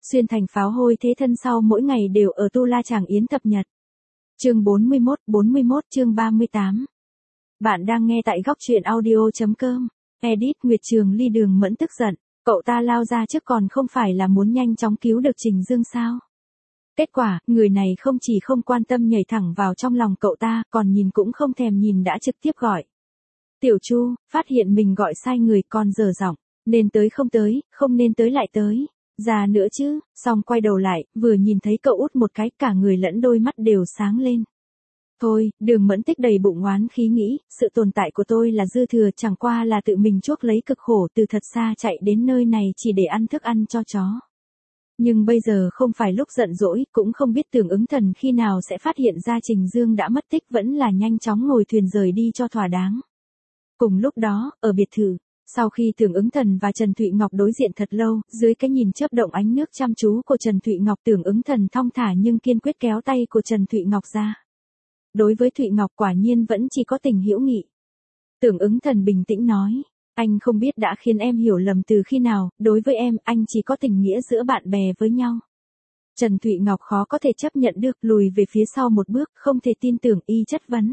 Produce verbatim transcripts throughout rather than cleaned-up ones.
Xuyên thành pháo hôi thế thân sau mỗi ngày đều ở tu la tràng yến thập nhật. Chương bốn mươi mốt, bốn mươi mốt chương ba mươi tám. Bạn đang nghe tại góc truyện audio.com. Edit Nguyệt Trường Ly Đường Mẫn tức giận, cậu ta lao ra trước còn không phải là muốn nhanh chóng cứu được Trình Dương sao? Kết quả, người này không chỉ không quan tâm nhảy thẳng vào trong lòng cậu ta, còn nhìn cũng không thèm nhìn đã trực tiếp gọi. Tiểu Chu, phát hiện mình gọi sai người còn dở giọng, nên tới không tới, không nên tới lại tới. Già nữa chứ, xong quay đầu lại, vừa nhìn thấy cậu út một cái, cả người lẫn đôi mắt đều sáng lên. Thôi, Đường Mẫn tích đầy bụng oán khí nghĩ, sự tồn tại của tôi là dư thừa, chẳng qua là tự mình chuốc lấy cực khổ từ thật xa chạy đến nơi này chỉ để ăn thức ăn cho chó. Nhưng bây giờ không phải lúc giận dỗi, cũng không biết Tưởng Ứng Thần khi nào sẽ phát hiện ra Trình Dương đã mất tích, vẫn là nhanh chóng ngồi thuyền rời đi cho thỏa đáng. Cùng lúc đó, ở biệt thự, sau khi Tưởng Ứng Thần và Trần Thụy Ngọc đối diện thật lâu, dưới cái nhìn chớp động ánh nước chăm chú của Trần Thụy Ngọc, Tưởng Ứng Thần thong thả nhưng kiên quyết kéo tay của Trần Thụy Ngọc ra. Đối với Thụy Ngọc quả nhiên vẫn chỉ có tình hữu nghị. Tưởng Ứng Thần bình tĩnh nói, anh không biết đã khiến em hiểu lầm từ khi nào, đối với em, anh chỉ có tình nghĩa giữa bạn bè với nhau. Trần Thụy Ngọc khó có thể chấp nhận được, lùi về phía sau một bước, không thể tin tưởng y chất vấn.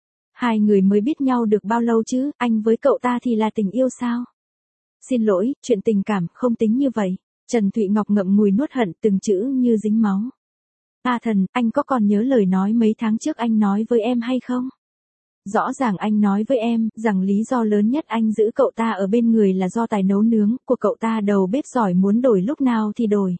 Hai người mới biết nhau được bao lâu chứ, anh với cậu ta thì là tình yêu sao? Xin lỗi, chuyện tình cảm không tính như vậy. Trần Thụy Ngọc ngậm ngùi nuốt hận từng chữ như dính máu. A Thần, anh có còn nhớ lời nói mấy tháng trước anh nói với em hay không? Rõ ràng anh nói với em, rằng lý do lớn nhất anh giữ cậu ta ở bên người là do tài nấu nướng của cậu ta đầu bếp giỏi, muốn đổi lúc nào thì đổi.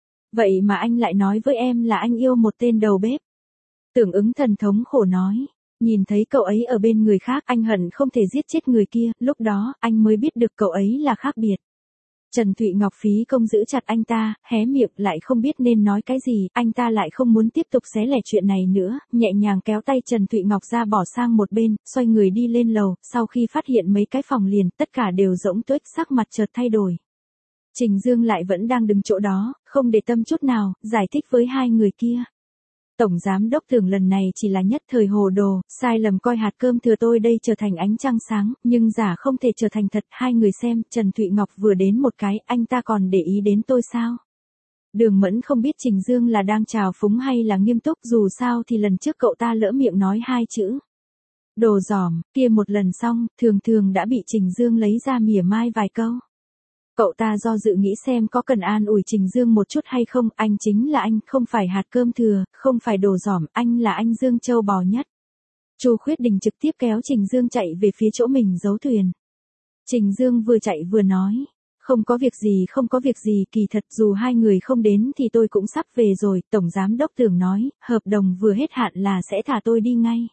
Vậy mà anh lại nói với em là anh yêu một tên đầu bếp. Tưởng Ứng Thần thống khổ nói, nhìn thấy cậu ấy ở bên người khác, anh hận không thể giết chết người kia, lúc đó, anh mới biết được cậu ấy là khác biệt. Trần Thụy Ngọc phí công giữ chặt anh ta, hé miệng lại không biết nên nói cái gì, anh ta lại không muốn tiếp tục xé lẻ chuyện này nữa, nhẹ nhàng kéo tay Trần Thụy Ngọc ra bỏ sang một bên, xoay người đi lên lầu, sau khi phát hiện mấy cái phòng liền, tất cả đều rỗng tuếch, sắc mặt chợt thay đổi. Trình Dương lại vẫn đang đứng chỗ đó, không để tâm chút nào, giải thích với hai người kia. Tổng giám đốc Tưởng lần này chỉ là nhất thời hồ đồ, sai lầm coi hạt cơm thừa tôi đây trở thành ánh trăng sáng, nhưng giả không thể trở thành thật. Hai người xem, Trần Thụy Ngọc vừa đến một cái, anh ta còn để ý đến tôi sao? Đường Mẫn không biết Trình Dương là đang trào phúng hay là nghiêm túc, dù sao thì lần trước cậu ta lỡ miệng nói hai chữ đồ giỏm, kia một lần xong, thường thường đã bị Trình Dương lấy ra mỉa mai vài câu. Cậu ta do dự nghĩ xem có cần an ủi Trình Dương một chút hay không, anh chính là anh, không phải hạt cơm thừa, không phải đồ giỏm, anh là anh Dương châu bò nhất. Chu Khuyết Đình trực tiếp kéo Trình Dương chạy về phía chỗ mình giấu thuyền. Trình Dương vừa chạy vừa nói, không có việc gì không có việc gì, kỳ thật dù hai người không đến thì tôi cũng sắp về rồi, Tổng Giám Đốc Tưởng nói, hợp đồng vừa hết hạn là sẽ thả tôi đi ngay.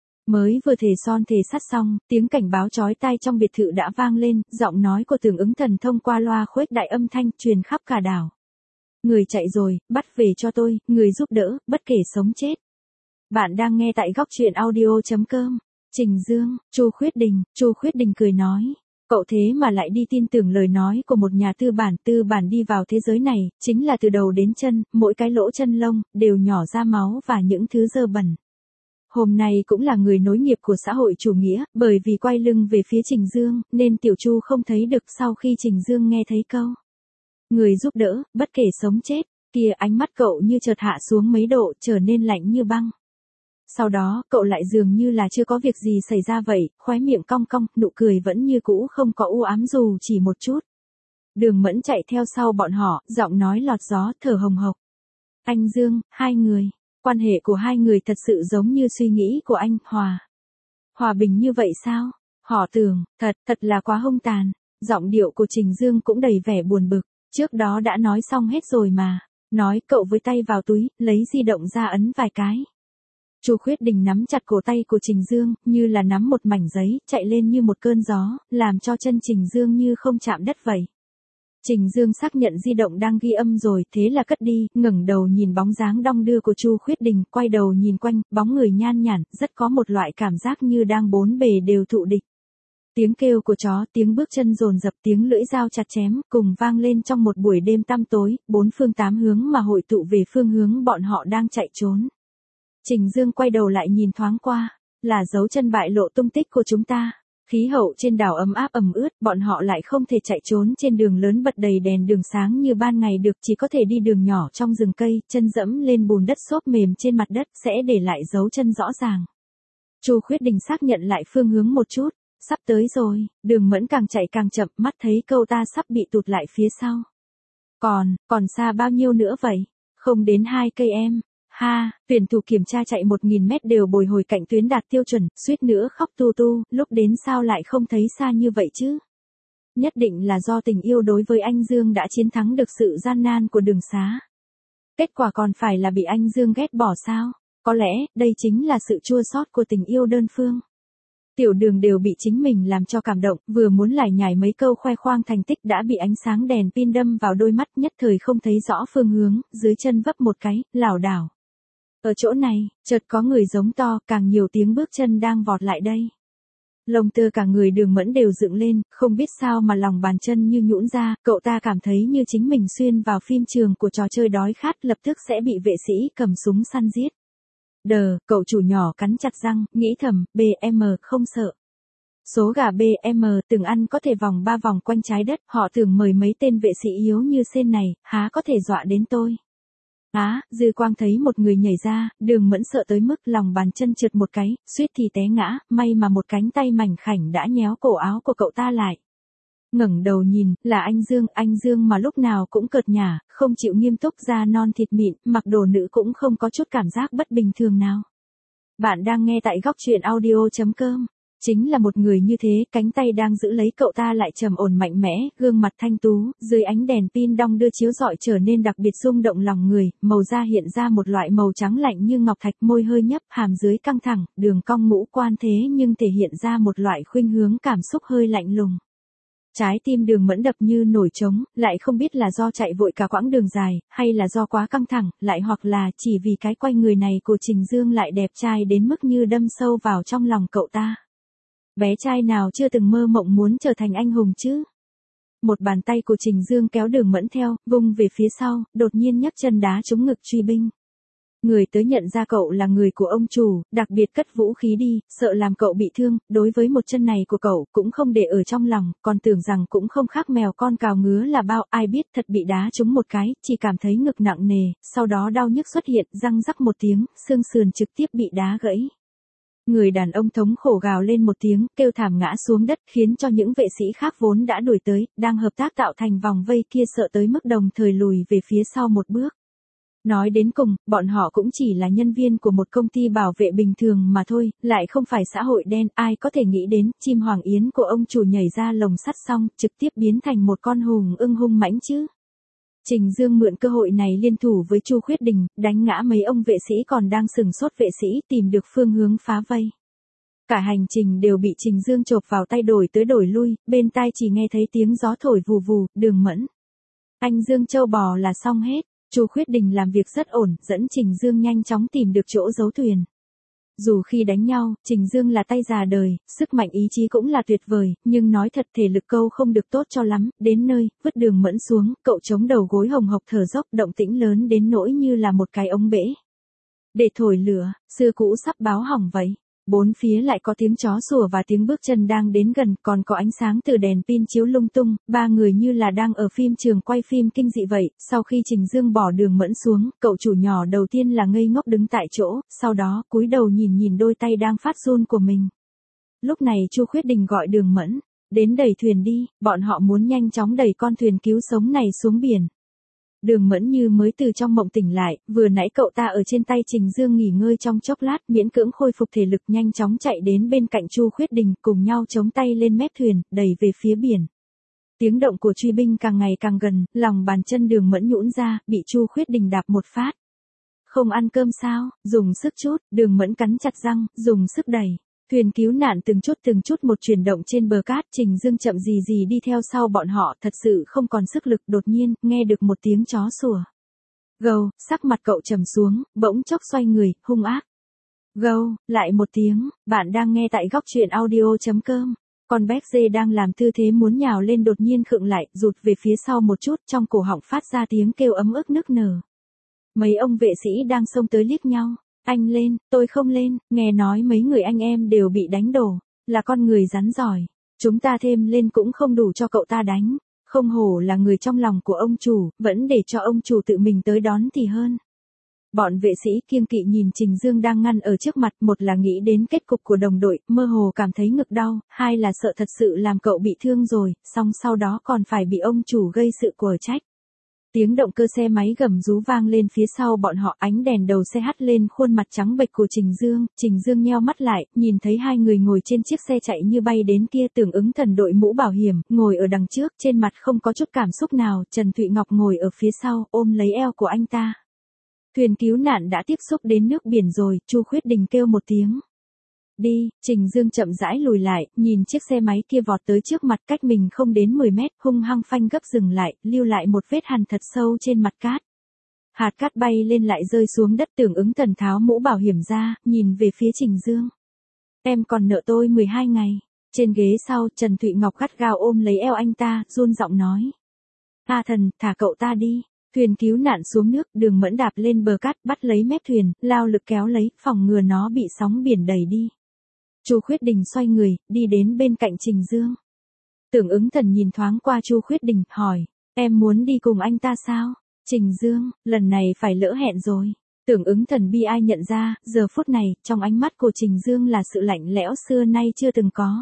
Mới vừa thề son thề sắt xong, tiếng cảnh báo chói tai trong biệt thự đã vang lên, giọng nói của Tưởng Ứng Thần thông qua loa khuếch đại âm thanh, truyền khắp cả đảo. Người chạy rồi, bắt về cho tôi, người giúp đỡ, bất kể sống chết. Bạn đang nghe tại góc truyện audio.com. Trình Dương, Chu Khuyết Đình, Chu Khuyết Đình cười nói, cậu thế mà lại đi tin tưởng lời nói của một nhà tư bản, tư bản đi vào thế giới này, chính là từ đầu đến chân, mỗi cái lỗ chân lông, đều nhỏ ra máu và những thứ dơ bẩn. Hôm nay cũng là người nối nghiệp của xã hội chủ nghĩa, bởi vì quay lưng về phía Trình Dương, nên Tiểu Chu không thấy được. Sau khi Trình Dương nghe thấy câu người giúp đỡ, bất kể sống chết, kia ánh mắt cậu như chợt hạ xuống mấy độ, trở nên lạnh như băng. Sau đó, cậu lại dường như là chưa có việc gì xảy ra vậy, khóe miệng cong cong, nụ cười vẫn như cũ không có u ám dù chỉ một chút. Đường Mẫn chạy theo sau bọn họ, giọng nói lọt gió, thở hồng hộc. Anh Dương, hai người. Quan hệ của hai người thật sự giống như suy nghĩ của anh, hòa. Hòa bình như vậy sao? Họ Tưởng, thật, thật là quá hung tàn. Giọng điệu của Trình Dương cũng đầy vẻ buồn bực, trước đó đã nói xong hết rồi mà. Nói, cậu với tay vào túi, lấy di động ra ấn vài cái. Chu Khuyết Đình nắm chặt cổ tay của Trình Dương, như là nắm một mảnh giấy, chạy lên như một cơn gió, làm cho chân Trình Dương như không chạm đất vậy. Trình Dương xác nhận di động đang ghi âm rồi, thế là cất đi, ngẩng đầu nhìn bóng dáng đong đưa của Chu Khuyết Đình, quay đầu nhìn quanh, bóng người nhan nhản, rất có một loại cảm giác như đang bốn bề đều thụ địch. Tiếng kêu của chó, tiếng bước chân dồn dập, tiếng lưỡi dao chặt chém, cùng vang lên trong một buổi đêm tăm tối, bốn phương tám hướng mà hội tụ về phương hướng bọn họ đang chạy trốn. Trình Dương quay đầu lại nhìn thoáng qua, là dấu chân bại lộ tung tích của chúng ta. Khí hậu trên đảo ấm áp ẩm ướt, bọn họ lại không thể chạy trốn trên đường lớn bật đầy đèn đường sáng như ban ngày được, chỉ có thể đi đường nhỏ trong rừng cây, chân dẫm lên bùn đất xốp mềm trên mặt đất, sẽ để lại dấu chân rõ ràng. Chu Khuyết Đình xác nhận lại phương hướng một chút, sắp tới rồi, Đường Mẫn càng chạy càng chậm, mắt thấy cậu ta sắp bị tụt lại phía sau. Còn, còn xa bao nhiêu nữa vậy? Không đến hai cây em. Ha, tuyển thủ kiểm tra chạy một nghìn mét đều bồi hồi cạnh tuyến đạt tiêu chuẩn, suýt nữa khóc tu tu, lúc đến sao lại không thấy xa như vậy chứ? Nhất định là do tình yêu đối với anh Dương đã chiến thắng được sự gian nan của đường xá. Kết quả còn phải là bị anh Dương ghét bỏ sao? Có lẽ, đây chính là sự chua xót của tình yêu đơn phương. Tiểu Đường đều bị chính mình làm cho cảm động, vừa muốn lải nhải mấy câu khoe khoang thành tích đã bị ánh sáng đèn pin đâm vào đôi mắt, nhất thời không thấy rõ phương hướng, dưới chân vấp một cái, lảo đảo. Ở chỗ này, chợt có người giống to, càng nhiều tiếng bước chân đang vọt lại đây. Lông tơ cả người Đường Mẫn đều dựng lên, không biết sao mà lòng bàn chân như nhũn ra, cậu ta cảm thấy như chính mình xuyên vào phim trường của trò chơi đói khát, lập tức sẽ bị vệ sĩ cầm súng săn giết. Đờ, cậu chủ nhỏ cắn chặt răng, nghĩ thầm, bê em không sợ. Số gà bê em từng ăn có thể vòng ba vòng quanh trái đất, họ tưởng mời mấy tên vệ sĩ yếu như sen này, há có thể dọa đến tôi. Á, dư quang thấy một người nhảy ra, Đường Mẫn sợ tới mức lòng bàn chân trượt một cái, suýt thì té ngã, may mà một cánh tay mảnh khảnh đã nhéo cổ áo của cậu ta lại. Ngẩng đầu nhìn, là anh Dương, anh Dương mà lúc nào cũng cợt nhả, không chịu nghiêm túc, da non thịt mịn, mặc đồ nữ cũng không có chút cảm giác bất bình thường nào. Bạn đang nghe tại góc truyện audio chấm com. Chính là một người như thế, cánh tay đang giữ lấy cậu ta lại trầm ổn mạnh mẽ, gương mặt thanh tú, dưới ánh đèn pin đong đưa chiếu rọi trở nên đặc biệt rung động lòng người, màu da hiện ra một loại màu trắng lạnh như ngọc thạch, môi hơi nhấp, hàm dưới căng thẳng, đường cong ngũ quan thế nhưng thể hiện ra một loại khuynh hướng cảm xúc hơi lạnh lùng. Trái tim Đường Mẫn đập như nổi trống, lại không biết là do chạy vội cả quãng đường dài, hay là do quá căng thẳng, lại hoặc là chỉ vì cái quay người này của Trình Dương lại đẹp trai đến mức như đâm sâu vào trong lòng cậu ta. Bé trai nào chưa từng mơ mộng muốn trở thành anh hùng chứ? Một bàn tay của Trình Dương kéo Đường Mẫn theo, vung về phía sau, đột nhiên nhấc chân đá trúng ngực truy binh. Người tới nhận ra cậu là người của ông chủ, đặc biệt cất vũ khí đi, sợ làm cậu bị thương, đối với một chân này của cậu cũng không để ở trong lòng, còn tưởng rằng cũng không khác mèo con cào ngứa là bao, ai biết thật bị đá trúng một cái, chỉ cảm thấy ngực nặng nề, sau đó đau nhức xuất hiện, răng rắc một tiếng, xương sườn trực tiếp bị đá gãy. Người đàn ông thống khổ gào lên một tiếng, kêu thảm ngã xuống đất, khiến cho những vệ sĩ khác vốn đã đuổi tới, đang hợp tác tạo thành vòng vây kia sợ tới mức đồng thời lùi về phía sau một bước. Nói đến cùng, bọn họ cũng chỉ là nhân viên của một công ty bảo vệ bình thường mà thôi, lại không phải xã hội đen, ai có thể nghĩ đến, chim hoàng yến của ông chủ nhảy ra lồng sắt xong, trực tiếp biến thành một con hùng ưng hung mãnh chứ. Trình Dương mượn cơ hội này liên thủ với Chu Khuyết Đình, đánh ngã mấy ông vệ sĩ còn đang sừng sốt vệ sĩ, tìm được phương hướng phá vây. Cả hành trình đều bị Trình Dương chộp vào tay đổi tới đổi lui, bên tai chỉ nghe thấy tiếng gió thổi vù vù, Đường Mẫn. Anh Dương châu bò là xong hết. Chu Khuyết Đình làm việc rất ổn, dẫn Trình Dương nhanh chóng tìm được chỗ giấu thuyền. Dù khi đánh nhau, Trình Dương là tay già đời, sức mạnh ý chí cũng là tuyệt vời, nhưng nói thật thể lực câu không được tốt cho lắm, đến nơi, vứt Đường Mẫn xuống, cậu chống đầu gối hồng hộc thở dốc, động tĩnh lớn đến nỗi như là một cái ống bể. Để thổi lửa, xưa cũ sắp báo hỏng vậy. Bốn phía lại có tiếng chó sủa và tiếng bước chân đang đến gần, còn có ánh sáng từ đèn pin chiếu lung tung, ba người như là đang ở phim trường quay phim kinh dị vậy. Sau khi Trình Dương bỏ Đường Mẫn xuống, cậu chủ nhỏ đầu tiên là ngây ngốc đứng tại chỗ, sau đó cúi đầu nhìn nhìn đôi tay đang phát run của mình. Lúc này Chu Khuyết Đình gọi Đường Mẫn, đến đẩy thuyền đi, bọn họ muốn nhanh chóng đẩy con thuyền cứu sống này xuống biển. Đường Mẫn như mới từ trong mộng tỉnh lại, vừa nãy cậu ta ở trên tay Trình Dương nghỉ ngơi trong chốc lát, miễn cưỡng khôi phục thể lực, nhanh chóng chạy đến bên cạnh Chu Khuyết Đình, cùng nhau chống tay lên mép thuyền, đẩy về phía biển. Tiếng động của truy binh càng ngày càng gần, lòng bàn chân Đường Mẫn nhũn ra, bị Chu Khuyết Đình đạp một phát. Không ăn cơm sao, dùng sức chút, Đường Mẫn cắn chặt răng, dùng sức đẩy. Thuyền cứu nạn từng chút từng chút một chuyển động trên bờ cát, Trình Dương chậm gì gì đi theo sau bọn họ, thật sự không còn sức lực, đột nhiên, nghe được một tiếng chó sủa. Gâu, sắc mặt cậu trầm xuống, bỗng chốc xoay người, hung ác. Gâu, lại một tiếng, bạn đang nghe tại góc truyện audio chấm com. Con béc dê đang làm tư thế muốn nhào lên đột nhiên khựng lại, rụt về phía sau một chút, trong cổ họng phát ra tiếng kêu ấm ức nức nở. Mấy ông vệ sĩ đang xông tới liếc nhau. Anh lên, tôi không lên, nghe nói mấy người anh em đều bị đánh đổ. là con người rắn giỏi. Chúng ta thêm lên cũng không đủ cho cậu ta đánh. Không hổ là người trong lòng của ông chủ, vẫn để cho ông chủ tự mình tới đón thì hơn. Bọn vệ sĩ kiêng kỵ nhìn Trình Dương đang ngăn ở trước mặt, một là nghĩ đến kết cục của đồng đội, mơ hồ cảm thấy ngực đau, hai là sợ thật sự làm cậu bị thương rồi, xong sau đó còn phải bị ông chủ gây sự quở trách. Tiếng động cơ xe máy gầm rú vang lên phía sau bọn họ, ánh đèn đầu xe hắt lên khuôn mặt trắng bệch của Trình Dương, Trình Dương nheo mắt lại, nhìn thấy hai người ngồi trên chiếc xe chạy như bay đến kia. Tưởng Ứng Thần đội mũ bảo hiểm, ngồi ở đằng trước, trên mặt không có chút cảm xúc nào, Trần Thụy Ngọc ngồi ở phía sau, ôm lấy eo của anh ta. Thuyền cứu nạn đã tiếp xúc đến nước biển rồi, Chu Khuyết Đình kêu một tiếng. Đi, Trình Dương chậm rãi lùi lại, nhìn chiếc xe máy kia vọt tới trước mặt cách mình không đến mười mét, hung hăng phanh gấp dừng lại, lưu lại một vết hằn thật sâu trên mặt cát. Hạt cát bay lên lại rơi xuống đất. Tưởng Ứng Thần tháo mũ bảo hiểm ra, nhìn về phía Trình Dương. Em còn nợ tôi mười hai ngày. Trên ghế sau, Trần Thụy Ngọc gắt gao ôm lấy eo anh ta, run giọng nói. A Thần, thả cậu ta đi. Thuyền cứu nạn xuống nước, Đường Mẫn đạp lên bờ cát, bắt lấy mép thuyền, lao lực kéo lấy, phòng ngừa nó bị sóng biển đẩy đi. Chu Khuyết Đình xoay người, đi đến bên cạnh Trình Dương. Tưởng Ứng Thần nhìn thoáng qua Chu Khuyết Đình, hỏi, em muốn đi cùng anh ta sao? Trình Dương, lần này phải lỡ hẹn rồi. Tưởng Ứng Thần bi ai nhận ra, giờ phút này, trong ánh mắt của Trình Dương là sự lạnh lẽo xưa nay chưa từng có.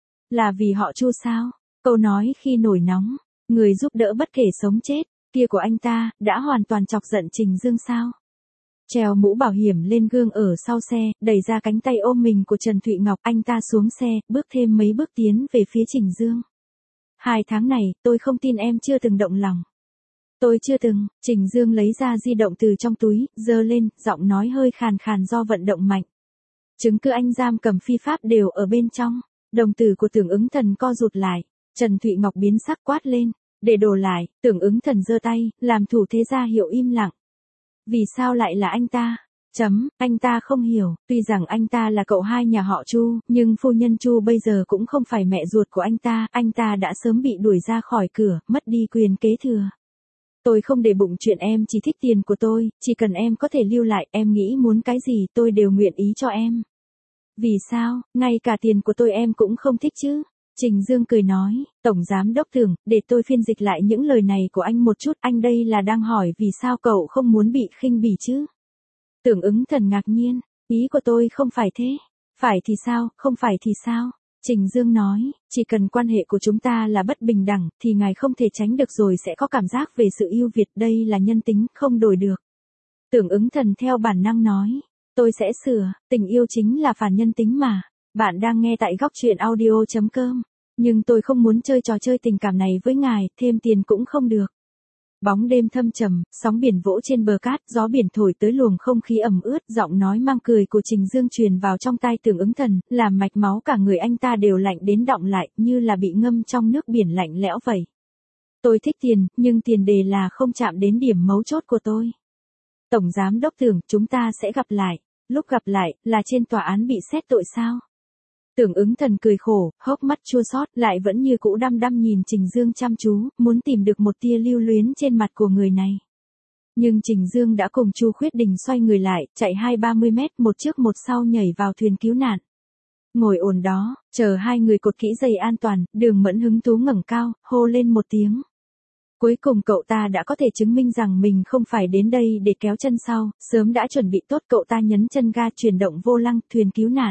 Là vì họ Chu sao? Câu nói khi nổi nóng, người giúp đỡ bất kể sống chết, kia của anh ta, đã hoàn toàn chọc giận Trình Dương sao? Treo mũ bảo hiểm lên gương ở sau xe, đẩy ra cánh tay ôm mình của Trần Thụy Ngọc, anh ta xuống xe, bước thêm mấy bước tiến về phía Trình Dương. Hai tháng này, tôi không tin em chưa từng động lòng. Tôi chưa từng. Trình Dương lấy ra di động từ trong túi, giơ lên, giọng nói hơi khàn khàn do vận động mạnh. Chứng cứ anh giam cầm phi pháp đều ở bên trong. Đồng tử của Tưởng Ứng Thần co rụt lại. Trần Thụy Ngọc biến sắc quát lên. Để đổ lại. Tưởng Ứng Thần giơ tay, làm thủ thế ra hiệu im lặng. Vì sao lại là anh ta? Chấm, anh ta không hiểu, tuy rằng anh ta là cậu hai nhà họ Chu, nhưng phu nhân Chu bây giờ cũng không phải mẹ ruột của anh ta, anh ta đã sớm bị đuổi ra khỏi cửa, mất đi quyền kế thừa. Tôi không để bụng chuyện em chỉ thích tiền của tôi, chỉ cần em có thể lưu lại, em nghĩ muốn cái gì tôi đều nguyện ý cho em. Vì sao, ngay cả tiền của tôi em cũng không thích chứ? Trình Dương cười nói, Tổng Giám Đốc Tưởng, để tôi phiên dịch lại những lời này của anh một chút, anh đây là đang hỏi vì sao cậu không muốn bị khinh bỉ chứ? Tưởng Ứng Thần ngạc nhiên, ý của tôi không phải thế. Phải thì sao, không phải thì sao? Trình Dương nói, chỉ cần quan hệ của chúng ta là bất bình đẳng, thì ngài không thể tránh được rồi sẽ có cảm giác về sự ưu việt, đây là nhân tính, không đổi được. Tưởng Ứng Thần theo bản năng nói, tôi sẽ sửa, tình yêu chính là phản nhân tính mà. Bạn đang nghe tại góc truyện audio chấm com. Nhưng tôi không muốn chơi trò chơi tình cảm này với ngài, thêm tiền cũng không được. Bóng đêm thâm trầm, sóng biển vỗ trên bờ cát, gió biển thổi tới luồng không khí ẩm ướt, giọng nói mang cười của Trình Dương truyền vào trong tai Tưởng Ứng Thần, làm mạch máu cả người anh ta đều lạnh đến đọng lại, như là bị ngâm trong nước biển lạnh lẽo vậy. Tôi thích tiền, nhưng tiền đề là không chạm đến điểm mấu chốt của tôi. Tổng Giám Đốc Tưởng, chúng ta sẽ gặp lại. Lúc gặp lại, là trên tòa án bị xét tội sao? Tưởng Ứng Thần cười khổ, hốc mắt chua xót, lại vẫn như cũ đăm đăm nhìn Trình Dương chăm chú, muốn tìm được một tia lưu luyến trên mặt của người này. Nhưng Trình Dương đã cùng Chu Khuyết Đình xoay người lại, chạy hai ba mươi mét, một trước một sau nhảy vào thuyền cứu nạn. Ngồi ổn đó, chờ hai người cột kỹ dây an toàn, Đường Mẫn hứng thú ngẩng cao, hô lên một tiếng. Cuối cùng cậu ta đã có thể chứng minh rằng mình không phải đến đây để kéo chân sau, sớm đã chuẩn bị tốt. Cậu ta nhấn chân ga chuyển động vô lăng, thuyền cứu nạn.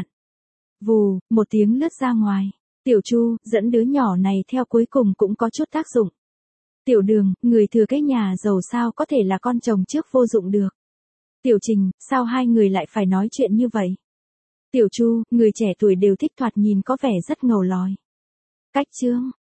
Vù, một tiếng lướt ra ngoài. Tiểu Chu, dẫn đứa nhỏ này theo cuối cùng cũng có chút tác dụng. Tiểu Đường, người thừa cái nhà giàu sao có thể là con chồng trước vô dụng được. Tiểu Trình, sao hai người lại phải nói chuyện như vậy? Tiểu Chu, người trẻ tuổi đều thích thoạt nhìn có vẻ rất ngầu lòi. Cách chương,